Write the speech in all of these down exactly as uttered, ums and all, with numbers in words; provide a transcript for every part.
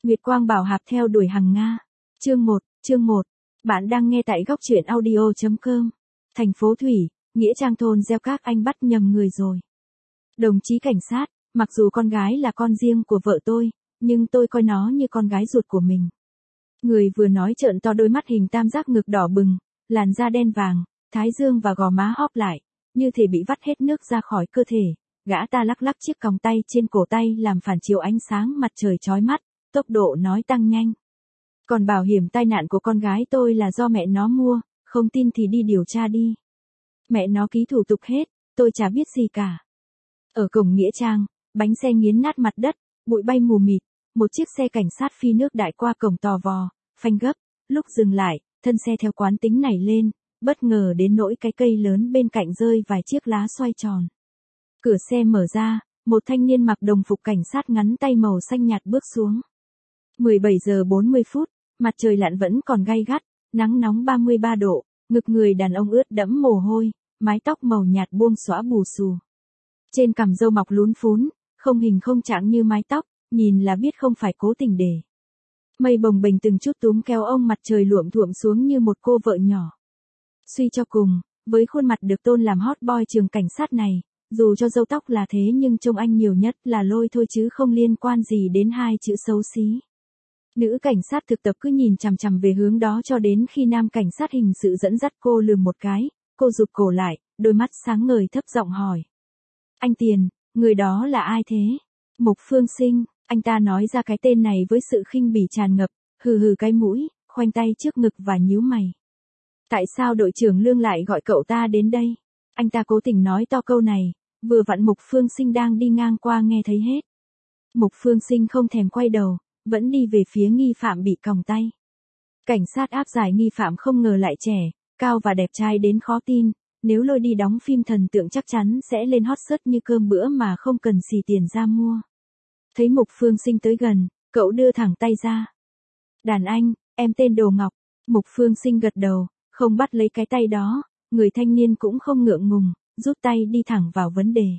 Nguyệt Quang Bảo Hạp theo đuổi Hằng Nga. Chương một, chương một. Bạn đang nghe tại góc truyện audio chấm com. Thành phố Thủy, nghĩa trang thôn gieo các anh bắt nhầm người rồi. Đồng chí cảnh sát, mặc dù con gái là con riêng của vợ tôi, nhưng tôi coi nó như con gái ruột của mình. Người vừa nói trợn to đôi mắt hình tam giác ngực đỏ bừng, làn da đen vàng, thái dương và gò má hóp lại, như thể bị vắt hết nước ra khỏi cơ thể. Gã ta lắc lắc chiếc còng tay trên cổ tay làm phản chiếu ánh sáng mặt trời chói mắt, tốc độ nói tăng nhanh. Còn bảo hiểm tai nạn của con gái tôi là do mẹ nó mua, không tin thì đi điều tra đi. Mẹ nó ký thủ tục hết, tôi chả biết gì cả. Ở cổng nghĩa trang, bánh xe nghiến nát mặt đất, bụi bay mù mịt, một chiếc xe cảnh sát phi nước đại qua cổng tò vò, phanh gấp, lúc dừng lại, thân xe theo quán tính nảy lên, bất ngờ đến nỗi cái cây lớn bên cạnh rơi vài chiếc lá xoay tròn. Cửa xe mở ra, một thanh niên mặc đồng phục cảnh sát ngắn tay màu xanh nhạt bước xuống. mười bảy giờ bốn mươi phút, mặt trời lặn vẫn còn gay gắt, nắng nóng ba mươi ba độ, ngực người đàn ông ướt đẫm mồ hôi, mái tóc màu nhạt buông xõa bù xù. Trên cằm râu mọc lún phún, không hình không trạng như mái tóc, nhìn là biết không phải cố tình để. Mây bồng bềnh từng chút túm kéo ông mặt trời luộm thuộm xuống như một cô vợ nhỏ. Suy cho cùng, với khuôn mặt được tôn làm hot boy trường cảnh sát này, dù cho râu tóc là thế nhưng trông anh nhiều nhất là lôi thôi chứ không liên quan gì đến hai chữ xấu xí. Nữ cảnh sát thực tập cứ nhìn chằm chằm về hướng đó cho đến khi nam cảnh sát hình sự dẫn dắt cô lườm một cái, cô rụt cổ lại, đôi mắt sáng ngời thấp giọng hỏi. Anh Tiền, người đó là ai thế? Mục Phương Sinh, anh ta nói ra cái tên này với sự khinh bỉ tràn ngập, hừ hừ cái mũi, khoanh tay trước ngực và nhíu mày. Tại sao đội trưởng Lương lại gọi cậu ta đến đây? Anh ta cố tình nói to câu này, vừa vặn Mục Phương Sinh đang đi ngang qua nghe thấy hết. Mục Phương Sinh không thèm quay đầu, vẫn đi về phía nghi phạm bị còng tay. Cảnh sát áp giải nghi phạm không ngờ lại trẻ, cao và đẹp trai đến khó tin, nếu lôi đi đóng phim thần tượng chắc chắn sẽ lên hot search như cơm bữa mà không cần xì tiền ra mua. Thấy Mục Phương Sinh tới gần, cậu đưa thẳng tay ra. Đàn anh, em tên Đồ Ngọc. Mục Phương Sinh gật đầu, không bắt lấy cái tay đó, người thanh niên cũng không ngượng ngùng, rút tay đi thẳng vào vấn đề.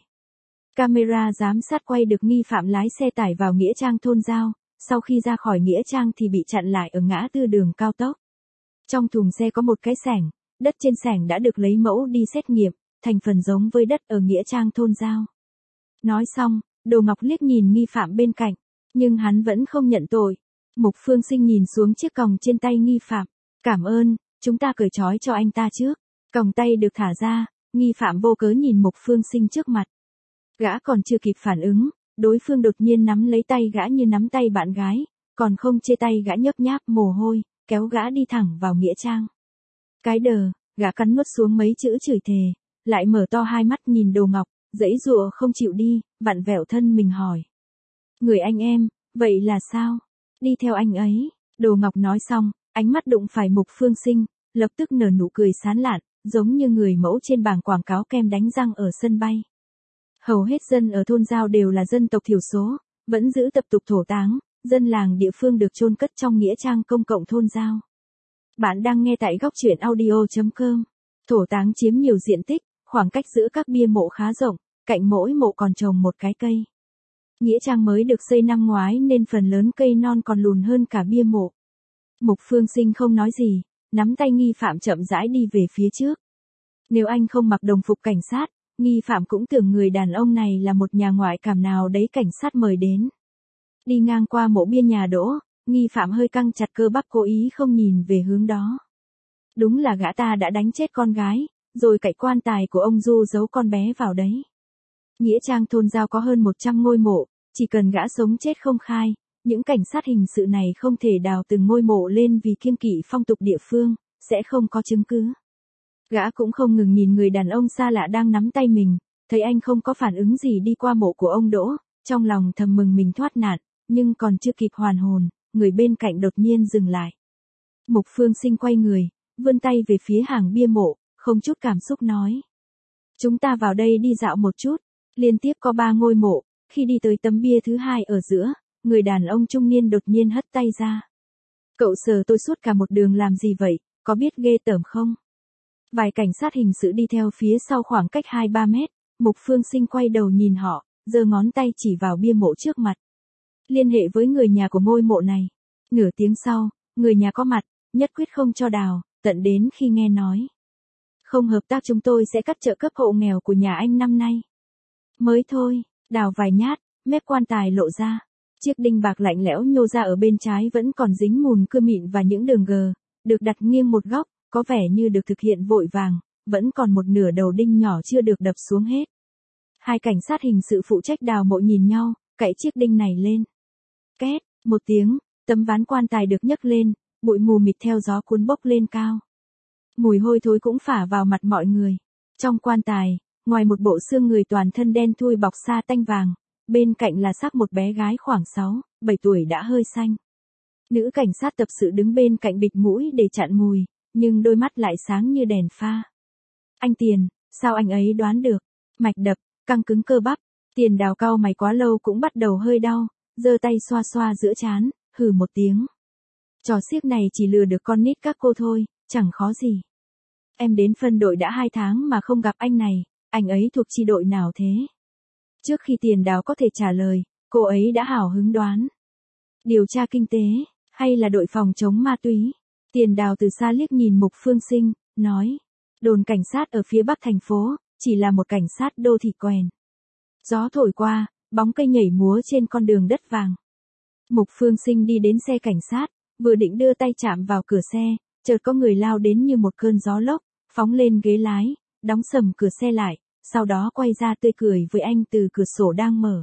Camera giám sát quay được nghi phạm lái xe tải vào nghĩa trang thôn giao, sau khi ra khỏi nghĩa trang thì bị chặn lại ở ngã tư đường cao tốc. Trong thùng xe có một cái xẻng, đất trên xẻng đã được lấy mẫu đi xét nghiệm, thành phần giống với đất ở nghĩa trang thôn giao. Nói xong, Đồ Ngọc liếc nhìn nghi phạm bên cạnh, nhưng hắn vẫn không nhận tội. Mục Phương Sinh nhìn xuống chiếc còng trên tay nghi phạm. Cảm ơn, chúng ta cởi trói cho anh ta trước. Còng tay được thả ra, nghi phạm vô cớ nhìn Mục Phương Sinh trước mặt. Gã còn chưa kịp phản ứng, đối phương đột nhiên nắm lấy tay gã như nắm tay bạn gái, còn không chê tay gã nhấp nháp mồ hôi, kéo gã đi thẳng vào nghĩa trang. Cái đờ, gã cắn nuốt xuống mấy chữ chửi thề, lại mở to hai mắt nhìn Đồ Ngọc, giãy giụa không chịu đi, vặn vẹo thân mình hỏi. Người anh em, vậy là sao? Đi theo anh ấy. Đồ Ngọc nói xong, ánh mắt đụng phải Mục Phương Sinh, lập tức nở nụ cười sán lạn, giống như người mẫu trên bảng quảng cáo kem đánh răng ở sân bay. Hầu hết dân ở thôn giao đều là dân tộc thiểu số, vẫn giữ tập tục thổ táng, dân làng địa phương được chôn cất trong nghĩa trang công cộng thôn giao. Bạn đang nghe tại góc truyện audio chấm com. Thổ táng chiếm nhiều diện tích, khoảng cách giữa các bia mộ khá rộng, cạnh mỗi mộ còn trồng một cái cây. Nghĩa trang mới được xây năm ngoái nên phần lớn cây non còn lùn hơn cả bia mộ. Mục Phương Sinh không nói gì, nắm tay nghi phạm chậm rãi đi về phía trước. Nếu anh không mặc đồng phục cảnh sát, nghi phạm cũng tưởng người đàn ông này là một nhà ngoại cảm nào đấy cảnh sát mời đến. Đi ngang qua mộ bia nhà đỗ, nghi phạm hơi căng chặt cơ bắp cố ý không nhìn về hướng đó. Đúng là gã ta đã đánh chết con gái, rồi cậy quan tài của ông Du giấu con bé vào đấy. Nghĩa trang thôn giao có hơn một trăm ngôi mộ, chỉ cần gã sống chết không khai, những cảnh sát hình sự này không thể đào từng ngôi mộ lên vì kiêng kỵ phong tục địa phương, sẽ không có chứng cứ. Gã cũng không ngừng nhìn người đàn ông xa lạ đang nắm tay mình, thấy anh không có phản ứng gì đi qua mộ của ông Đỗ, trong lòng thầm mừng mình thoát nạn, nhưng còn chưa kịp hoàn hồn, người bên cạnh đột nhiên dừng lại. Mục Phương Sinh quay người, vươn tay về phía hàng bia mộ, không chút cảm xúc nói. Chúng ta vào đây đi dạo một chút, liên tiếp có ba ngôi mộ, khi đi tới tấm bia thứ hai ở giữa, người đàn ông trung niên đột nhiên hất tay ra. Cậu sờ tôi suốt cả một đường làm gì vậy, có biết ghê tởm không? Vài cảnh sát hình sự đi theo phía sau khoảng cách hai ba mét, Mục Phương Sinh quay đầu nhìn họ, giơ ngón tay chỉ vào bia mộ trước mặt. Liên hệ với người nhà của ngôi mộ này. Nửa tiếng sau, người nhà có mặt, nhất quyết không cho đào, tận đến khi nghe nói. Không hợp tác chúng tôi sẽ cắt trợ cấp hộ nghèo của nhà anh năm nay. Mới thôi, đào vài nhát, mép quan tài lộ ra. Chiếc đinh bạc lạnh lẽo nhô ra ở bên trái vẫn còn dính mùn cưa mịn và những đường gờ, được đặt nghiêng một góc, có vẻ như được thực hiện vội vàng, vẫn còn một nửa đầu đinh nhỏ chưa được đập xuống hết. Hai cảnh sát hình sự phụ trách đào mộ nhìn nhau, cạy chiếc đinh này lên. Két, một tiếng, tấm ván quan tài được nhấc lên, bụi mù mịt theo gió cuốn bốc lên cao. Mùi hôi thối cũng phả vào mặt mọi người. Trong quan tài, ngoài một bộ xương người toàn thân đen thui bọc sa tanh vàng, bên cạnh là xác một bé gái khoảng sáu, bảy tuổi đã hơi xanh. Nữ cảnh sát tập sự đứng bên cạnh bịt mũi để chặn mùi, nhưng đôi mắt lại sáng như đèn pha. Anh Tiền, sao anh ấy đoán được? Mạch đập, căng cứng cơ bắp, Tiền đào cau mày quá lâu cũng bắt đầu hơi đau, giơ tay xoa xoa giữa trán, hừ một tiếng. Trò xiếc này chỉ lừa được con nít các cô thôi, chẳng khó gì. Em đến phân đội đã hai tháng mà không gặp anh này, anh ấy thuộc chi đội nào thế? Trước khi Tiền đào có thể trả lời, cô ấy đã hào hứng đoán. Điều tra kinh tế, hay là đội phòng chống ma túy? Tiền đào từ xa liếc nhìn Mục Phương Sinh, nói. Đồn cảnh sát ở phía bắc thành phố, chỉ là một cảnh sát đô thị quèn. Gió thổi qua, bóng cây nhảy múa trên con đường đất vàng. Mục Phương Sinh đi đến xe cảnh sát, vừa định đưa tay chạm vào cửa xe, chợt có người lao đến như một cơn gió lốc, phóng lên ghế lái, đóng sầm cửa xe lại, sau đó quay ra tươi cười với anh từ cửa sổ đang mở.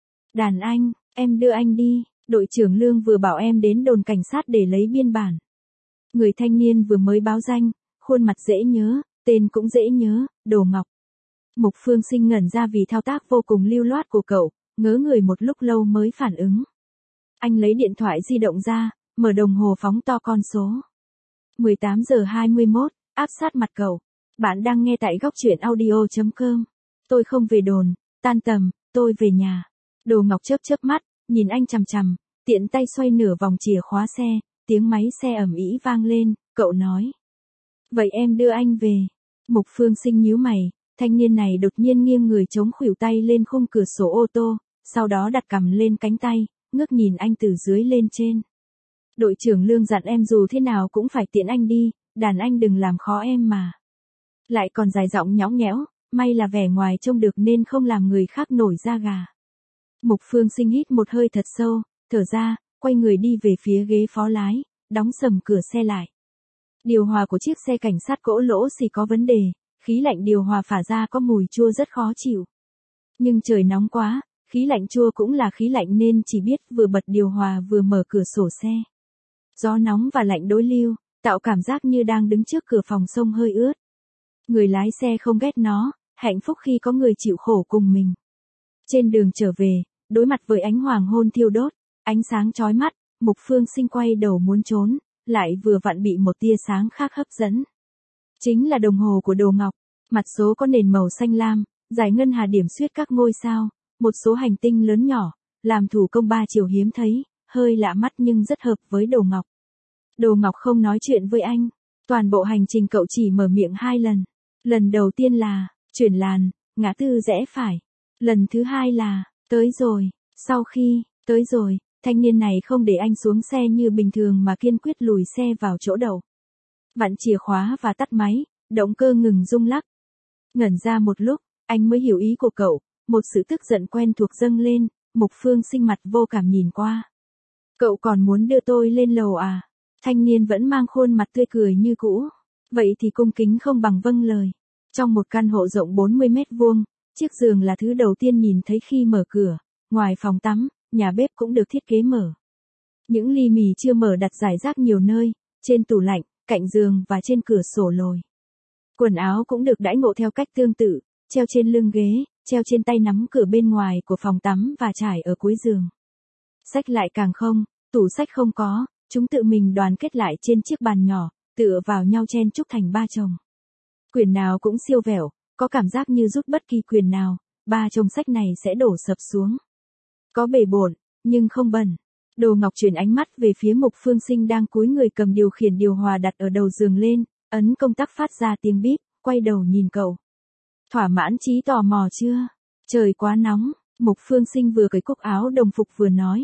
Đàn anh, em đưa anh đi, đội trưởng Lương vừa bảo em đến đồn cảnh sát để lấy biên bản. Người thanh niên vừa mới báo danh, khuôn mặt dễ nhớ, tên cũng dễ nhớ, Đồ Ngọc. Mục Phương Sinh ngẩn ra vì thao tác vô cùng lưu loát của cậu, ngớ người một lúc lâu mới phản ứng. Anh lấy điện thoại di động ra, mở đồng hồ phóng to con số. mười tám giờ hai mươi mốt, áp sát mặt cậu. Bạn đang nghe tại góc truyện audio chấm com. Tôi không về đồn, tan tầm, tôi về nhà. Đồ Ngọc chớp chớp mắt, nhìn anh chằm chằm, tiện tay xoay nửa vòng chìa khóa xe, tiếng máy xe ầm ĩ vang lên, cậu nói. Vậy em đưa anh về. Mục Phương Sinh nhíu mày, thanh niên này đột nhiên nghiêng người chống khuỷu tay lên khung cửa sổ ô tô, sau đó đặt cằm lên cánh tay, ngước nhìn anh từ dưới lên trên. Đội trưởng Lương dặn em dù thế nào cũng phải tiện anh đi, đàn anh đừng làm khó em mà. Lại còn dài giọng nhõng nhẽo, may là vẻ ngoài trông được nên không làm người khác nổi da gà. Mục Phương Sinh hít một hơi thật sâu, thở ra, quay người đi về phía ghế phó lái, đóng sầm cửa xe lại. Điều hòa của chiếc xe cảnh sát cỗ lỗ xì có vấn đề, khí lạnh điều hòa phả ra có mùi chua rất khó chịu. Nhưng trời nóng quá, khí lạnh chua cũng là khí lạnh nên chỉ biết vừa bật điều hòa vừa mở cửa sổ xe. Gió nóng và lạnh đối lưu, tạo cảm giác như đang đứng trước cửa phòng sông hơi ướt. Người lái xe không ghét nó, hạnh phúc khi có người chịu khổ cùng mình. Trên đường trở về, đối mặt với ánh hoàng hôn thiêu đốt, ánh sáng chói mắt, Mục Phương Sinh quay đầu muốn trốn, lại vừa vặn bị một tia sáng khác hấp dẫn. Chính là đồng hồ của Đồ Ngọc, mặt số có nền màu xanh lam, giải ngân hà điểm xuyết các ngôi sao, một số hành tinh lớn nhỏ, làm thủ công ba chiều hiếm thấy, hơi lạ mắt nhưng rất hợp với Đồ Ngọc. Đồ Ngọc không nói chuyện với anh, toàn bộ hành trình cậu chỉ mở miệng hai lần. Lần đầu tiên là, chuyển làn, ngã tư rẽ phải. Lần thứ hai là, tới rồi. Sau khi, tới rồi, thanh niên này không để anh xuống xe như bình thường mà kiên quyết lùi xe vào chỗ đậu. Vặn chìa khóa và tắt máy, động cơ ngừng rung lắc. Ngẩn ra một lúc, anh mới hiểu ý của cậu, một sự tức giận quen thuộc dâng lên, Mục Phương Sinh mặt vô cảm nhìn qua. Cậu còn muốn đưa tôi lên lầu à? Thanh niên vẫn mang khuôn mặt tươi cười như cũ. Vậy thì cung kính không bằng vâng lời. Trong một căn hộ rộng bốn mươi mét vuông, chiếc giường là thứ đầu tiên nhìn thấy khi mở cửa. Ngoài phòng tắm, nhà bếp cũng được thiết kế mở. Những ly mì chưa mở đặt rải rác nhiều nơi, trên tủ lạnh, cạnh giường và trên cửa sổ lồi. Quần áo cũng được đãi ngộ theo cách tương tự, treo trên lưng ghế, treo trên tay nắm cửa bên ngoài của phòng tắm và trải ở cuối giường. Sách lại càng không, tủ sách không có, chúng tự mình đoàn kết lại trên chiếc bàn nhỏ, tựa vào nhau chen chúc thành ba chồng. Quyển nào cũng siêu vẹo, có cảm giác như rút bất kỳ quyển nào, ba chồng sách này sẽ đổ sập xuống. Có bể bộn, nhưng không bẩn. Đồ Ngọc chuyển ánh mắt về phía Mục Phương Sinh đang cúi người cầm điều khiển điều hòa đặt ở đầu giường lên, ấn công tắc phát ra tiếng bíp, quay đầu nhìn cậu. Thỏa mãn trí tò mò chưa? Trời quá nóng, Mục Phương Sinh vừa cởi cúc áo đồng phục vừa nói.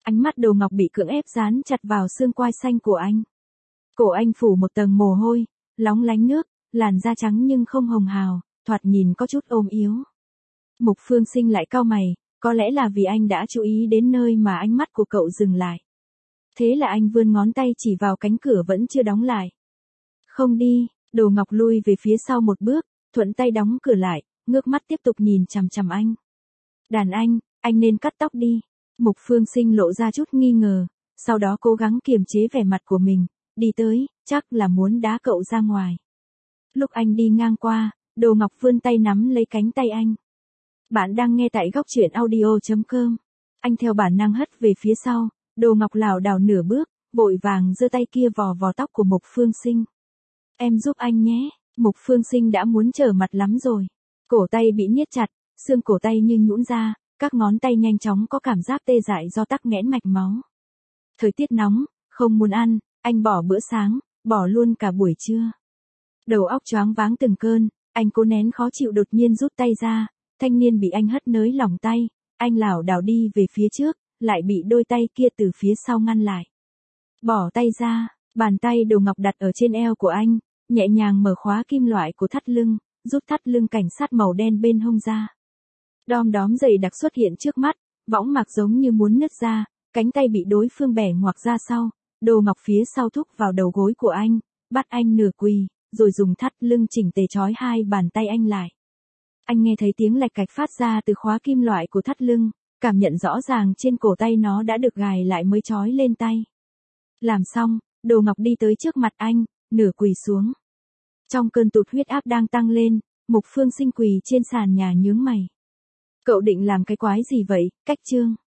Ánh mắt Đồ Ngọc bị cưỡng ép dán chặt vào xương quai xanh của anh. Cổ anh phủ một tầng mồ hôi, lóng lánh nước, làn da trắng nhưng không hồng hào, thoạt nhìn có chút ôm yếu. Mục Phương Sinh lại cau mày, có lẽ là vì anh đã chú ý đến nơi mà ánh mắt của cậu dừng lại. Thế là anh vươn ngón tay chỉ vào cánh cửa vẫn chưa đóng lại. Không đi, Đồ Ngọc lui về phía sau một bước, thuận tay đóng cửa lại, ngước mắt tiếp tục nhìn chằm chằm anh. Đàn anh, anh nên cắt tóc đi. Mục Phương Sinh lộ ra chút nghi ngờ, sau đó cố gắng kiềm chế vẻ mặt của mình, đi tới, chắc là muốn đá cậu ra ngoài. Lúc anh đi ngang qua, Đồ Ngọc vươn tay nắm lấy cánh tay anh. Bạn đang nghe tại góc truyện audio chấm com. Anh theo bản năng hất về phía sau, Đồ Ngọc lảo đảo nửa bước, vội vàng giơ tay kia vò vò tóc của Mục Phương Sinh. Em giúp anh nhé, Mục Phương Sinh đã muốn trở mặt lắm rồi. Cổ tay bị niết chặt, xương cổ tay như nhũn ra, các ngón tay nhanh chóng có cảm giác tê dại do tắc nghẽn mạch máu. Thời tiết nóng, không muốn ăn, anh bỏ bữa sáng, bỏ luôn cả buổi trưa. Đầu óc choáng váng từng cơn, anh cố nén khó chịu đột nhiên rút tay ra, thanh niên bị anh hất nới lỏng tay, anh lảo đảo đi về phía trước, lại bị đôi tay kia từ phía sau ngăn lại. Bỏ tay ra, bàn tay Đồ Ngọc đặt ở trên eo của anh, nhẹ nhàng mở khóa kim loại của thắt lưng, rút thắt lưng cảnh sát màu đen bên hông ra. Đom đóm dày đặc xuất hiện trước mắt, võng mạc giống như muốn nứt ra, cánh tay bị đối phương bẻ ngoạc ra sau, Đồ Ngọc phía sau thúc vào đầu gối của anh, bắt anh nửa quỳ, rồi dùng thắt lưng chỉnh tề trói hai bàn tay anh lại. Anh nghe thấy tiếng lạch cạch phát ra từ khóa kim loại của thắt lưng, cảm nhận rõ ràng trên cổ tay nó đã được gài lại mới trói lên tay. Làm xong, Đồ Ngọc đi tới trước mặt anh, nửa quỳ xuống. Trong cơn tụt huyết áp đang tăng lên, Mục Phương Sinh quỳ trên sàn nhà nhướng mày. Cậu định làm cái quái gì vậy, Cách Trương?